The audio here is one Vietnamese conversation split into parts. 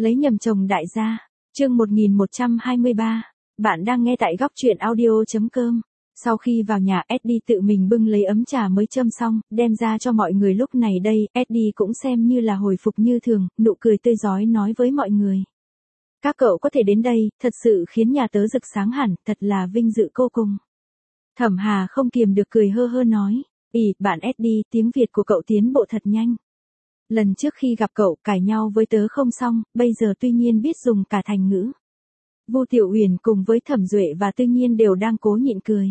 Lấy nhầm chồng đại gia. Chương 1123. Bạn đang nghe tại góc truyện audio.com. Sau khi vào nhà, Eddie tự mình bưng lấy ấm trà mới châm xong, đem ra cho mọi người. Lúc này đây, Eddie cũng xem như là hồi phục như thường, nụ cười tươi rói nói với mọi người. Các cậu có thể đến đây, thật sự khiến nhà tớ rực sáng hẳn, thật là vinh dự vô cùng. Thẩm Hà không kiềm được cười hơ hơ nói. Bạn Eddie, tiếng Việt của cậu tiến bộ thật nhanh. Lần trước khi gặp cậu cãi nhau với tớ không xong, bây giờ tuy nhiên biết dùng cả thành ngữ. Vu Tiểu Uyển cùng với Thẩm Duệ và tuy nhiên đều đang cố nhịn cười.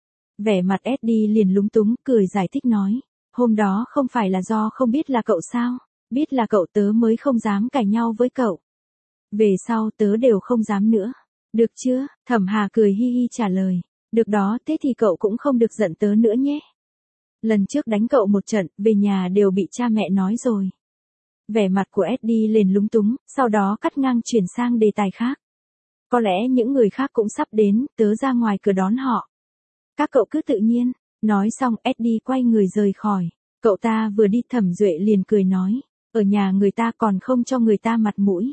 Vẻ mặt Eddie liền lúng túng, cười giải thích nói. Hôm đó không phải là do không biết là cậu sao, biết là cậu tớ mới không dám cãi nhau với cậu. Về sau tớ đều không dám nữa. Được chưa? Thẩm Hà cười hi hi trả lời. Được đó, thế thì cậu cũng không được giận tớ nữa nhé. Lần trước đánh cậu một trận, về nhà đều bị cha mẹ nói rồi. Vẻ mặt của Eddie liền lúng túng, sau đó cắt ngang chuyển sang đề tài khác. Có lẽ những người khác cũng sắp đến, tớ ra ngoài cửa đón họ. Các cậu cứ tự nhiên. Nói xong Eddie quay người rời khỏi. Cậu ta vừa đi Thẩm Duệ liền cười nói. Ở nhà người ta còn không cho người ta mặt mũi.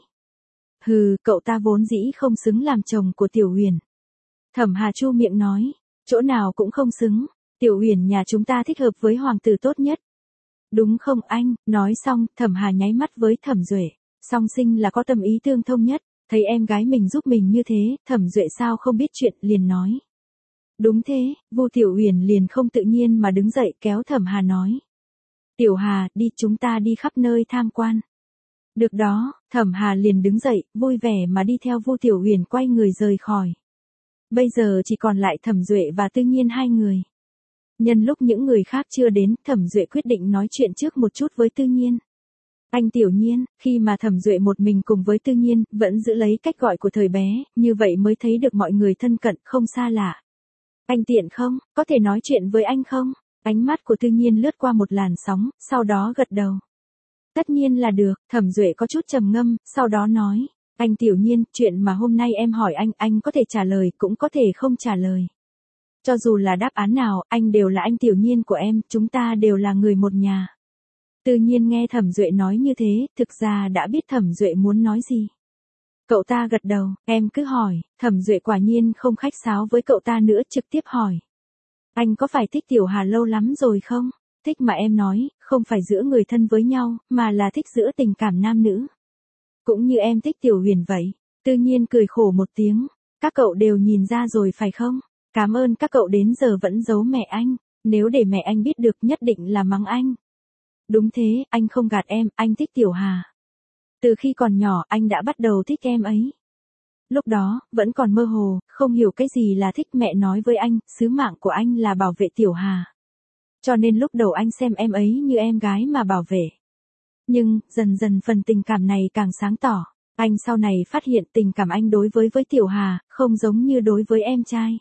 Hừ, cậu ta vốn dĩ không xứng làm chồng của Tiểu Uyển. Thẩm Hà chu miệng nói. Chỗ nào cũng không xứng. Tiểu Uyển nhà chúng ta thích hợp với hoàng tử tốt nhất. Đúng không anh? Nói xong, Thẩm Hà nháy mắt với Thẩm Duệ. Song sinh là có tâm ý tương thông nhất. Thấy em gái mình giúp mình như thế, Thẩm Duệ sao không biết chuyện, liền nói. Đúng thế, Vu Tiểu Uyển liền không tự nhiên mà đứng dậy kéo Thẩm Hà nói. Tiểu Hà, đi, chúng ta đi khắp nơi tham quan. Được đó, Thẩm Hà liền đứng dậy, vui vẻ mà đi theo Vu Tiểu Uyển quay người rời khỏi. Bây giờ chỉ còn lại Thẩm Duệ và Tư Nhiên hai người. Nhân lúc những người khác chưa đến, Thẩm Duệ quyết định nói chuyện trước một chút với Tư Nhiên. Anh Tiểu Nhiên, khi mà Thẩm Duệ một mình cùng với Tư Nhiên, vẫn giữ lấy cách gọi của thời bé, như vậy mới thấy được mọi người thân cận, không xa lạ. Anh tiện không, có thể nói chuyện với anh không? Ánh mắt của Tư Nhiên lướt qua một làn sóng, sau đó gật đầu. Tất nhiên là được, Thẩm Duệ có chút trầm ngâm, sau đó nói. Anh Tiểu Nhiên, chuyện mà hôm nay em hỏi anh có thể trả lời, cũng có thể không trả lời. Cho dù là đáp án nào, anh đều là anh Tiểu Nhiên của em, chúng ta đều là người một nhà. Tự nhiên nghe Thẩm Duệ nói như thế, thực ra đã biết Thẩm Duệ muốn nói gì. Cậu ta gật đầu, em cứ hỏi. Thẩm Duệ quả nhiên không khách sáo với cậu ta nữa, trực tiếp hỏi. Anh có phải thích Tiểu Hà lâu lắm rồi không? Thích mà em nói, không phải giữa người thân với nhau, mà là thích giữa tình cảm nam nữ. Cũng như em thích Tiểu Huyền vậy. Tự nhiên cười khổ một tiếng. Các cậu đều nhìn ra rồi phải không? Cảm ơn các cậu đến giờ vẫn giấu mẹ anh. Nếu để mẹ anh biết được nhất định là mắng anh. Đúng thế, anh không gạt em, anh thích Tiểu Hà. Từ khi còn nhỏ anh đã bắt đầu thích em ấy. Lúc đó, vẫn còn mơ hồ, không hiểu cái gì là thích. Mẹ nói với anh, sứ mạng của anh là bảo vệ Tiểu Hà. Cho nên lúc đầu anh xem em ấy như em gái mà bảo vệ. Nhưng, dần dần phần tình cảm này càng sáng tỏ. Anh sau này phát hiện tình cảm anh đối với Tiểu Hà, không giống như đối với em trai.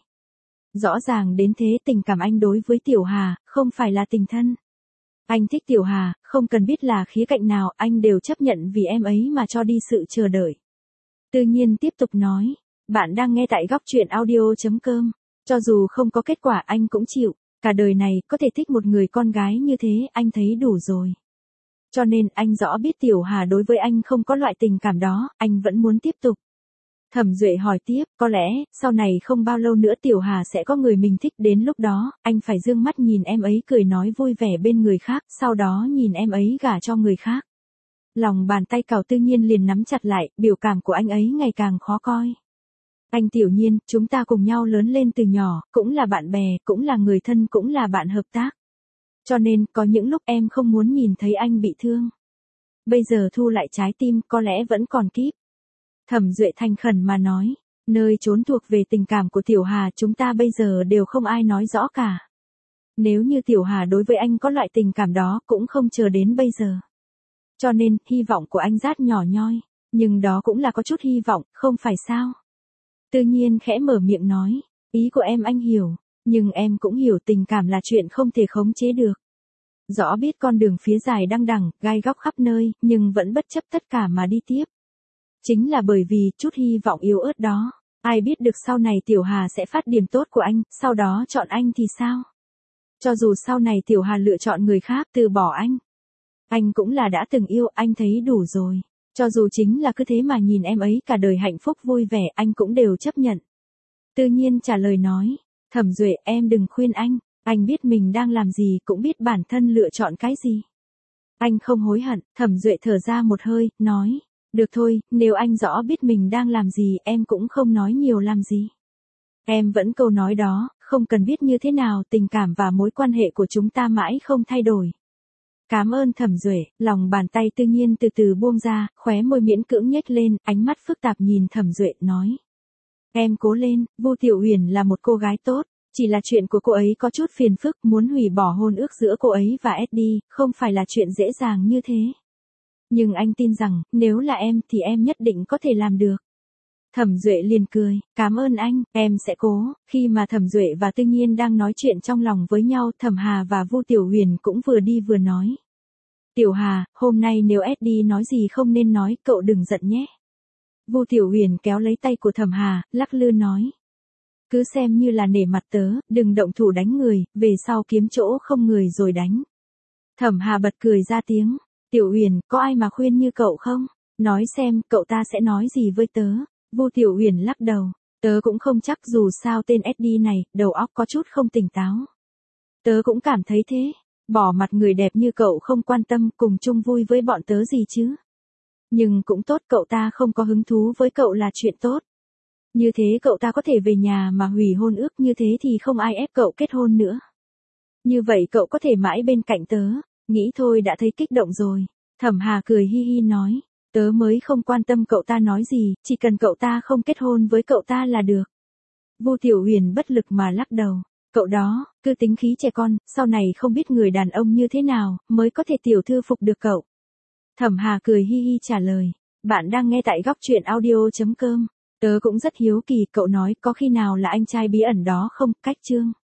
Rõ ràng đến thế, tình cảm anh đối với Tiểu Hà, không phải là tình thân. Anh thích Tiểu Hà, không cần biết là khía cạnh nào, anh đều chấp nhận vì em ấy mà cho đi sự chờ đợi. Tự nhiên tiếp tục nói, bạn đang nghe tại góc truyện audio.com. Cho dù không có kết quả anh cũng chịu, cả đời này có thể thích một người con gái như thế, anh thấy đủ rồi. Cho nên anh rõ biết Tiểu Hà đối với anh không có loại tình cảm đó, anh vẫn muốn tiếp tục. Thẩm Duệ hỏi tiếp, có lẽ, sau này không bao lâu nữa Tiểu Hà sẽ có người mình thích, đến lúc đó, anh phải dương mắt nhìn em ấy cười nói vui vẻ bên người khác, sau đó nhìn em ấy gả cho người khác. Lòng bàn tay cào Tự nhiên liền nắm chặt lại, biểu cảm của anh ấy ngày càng khó coi. Anh Tiểu Nhiên, chúng ta cùng nhau lớn lên từ nhỏ, cũng là bạn bè, cũng là người thân, cũng là bạn hợp tác. Cho nên, có những lúc em không muốn nhìn thấy anh bị thương. Bây giờ thu lại trái tim, có lẽ vẫn còn kíp. Thẩm Duệ thành khẩn mà nói, nơi trốn thuộc về tình cảm của Tiểu Hà chúng ta bây giờ đều không ai nói rõ cả. Nếu như Tiểu Hà đối với anh có loại tình cảm đó cũng không chờ đến bây giờ. Cho nên, hy vọng của anh rất nhỏ nhoi, nhưng đó cũng là có chút hy vọng, không phải sao? Tự nhiên khẽ mở miệng nói, ý của em anh hiểu, nhưng em cũng hiểu tình cảm là chuyện không thể khống chế được. Rõ biết con đường phía dài đăng đẳng, gai góc khắp nơi, nhưng vẫn bất chấp tất cả mà đi tiếp. Chính là bởi vì chút hy vọng yếu ớt đó, ai biết được sau này Tiểu Hà sẽ phát điểm tốt của anh, sau đó chọn anh thì sao? Cho dù sau này Tiểu Hà lựa chọn người khác từ bỏ anh cũng là đã từng yêu, anh thấy đủ rồi. Cho dù chính là cứ thế mà nhìn em ấy cả đời hạnh phúc vui vẻ anh cũng đều chấp nhận. Tư Nhiên trả lời nói, Thẩm Duệ em đừng khuyên anh biết mình đang làm gì cũng biết bản thân lựa chọn cái gì. Anh không hối hận, Thẩm Duệ thở ra một hơi, nói, được thôi, nếu anh rõ biết mình đang làm gì em cũng không nói nhiều làm gì. Em vẫn câu nói đó, không cần biết như thế nào tình cảm và mối quan hệ của chúng ta mãi không thay đổi. Cảm ơn Thẩm Duệ, lòng bàn tay Tư Nhiên từ từ buông ra, khóe môi miễn cưỡng nhếch lên, ánh mắt phức tạp nhìn Thẩm Duệ nói. Em cố lên, Vu Tiểu Huyền là một cô gái tốt, chỉ là chuyện của cô ấy có chút phiền phức, muốn hủy bỏ hôn ước giữa cô ấy và Eddie, không phải là chuyện dễ dàng như thế. Nhưng anh tin rằng, nếu là em thì em nhất định có thể làm được. Thẩm Duệ liền cười, cảm ơn anh, em sẽ cố. Khi mà Thẩm Duệ và Tư Nhiên đang nói chuyện trong lòng với nhau, Thẩm Hà và Vu Tiểu Huyền cũng vừa đi vừa nói. Tiểu Hà, hôm nay nếu Eddie nói gì không nên nói, cậu đừng giận nhé. Vu Tiểu Huyền kéo lấy tay của Thẩm Hà, lắc lư nói. Cứ xem như là nể mặt tớ, đừng động thủ đánh người, về sau kiếm chỗ không người rồi đánh. Thẩm Hà bật cười ra tiếng. Tiểu Huyền, có ai mà khuyên như cậu không? Nói xem, cậu ta sẽ nói gì với tớ? Vu Tiểu Huyền lắc đầu. Tớ cũng không chắc, dù sao tên Eddie này, đầu óc có chút không tỉnh táo. Tớ cũng cảm thấy thế. Bỏ mặt người đẹp như cậu không quan tâm, cùng chung vui với bọn tớ gì chứ? Nhưng cũng tốt, cậu ta không có hứng thú với cậu là chuyện tốt. Như thế cậu ta có thể về nhà mà hủy hôn ước, như thế thì không ai ép cậu kết hôn nữa. Như vậy cậu có thể mãi bên cạnh tớ. Nghĩ thôi đã thấy kích động rồi. Thẩm Hà cười hi hi nói. Tớ mới không quan tâm cậu ta nói gì, chỉ cần cậu ta không kết hôn với cậu ta là được. Vu Tiểu Huyền bất lực mà lắc đầu. Cậu đó, cứ tính khí trẻ con, sau này không biết người đàn ông như thế nào, mới có thể tiểu thư phục được cậu. Thẩm Hà cười hi hi trả lời. Bạn đang nghe tại góc truyện audio.com. Tớ cũng rất hiếu kỳ, cậu nói có khi nào là anh trai bí ẩn đó không? Cách chương.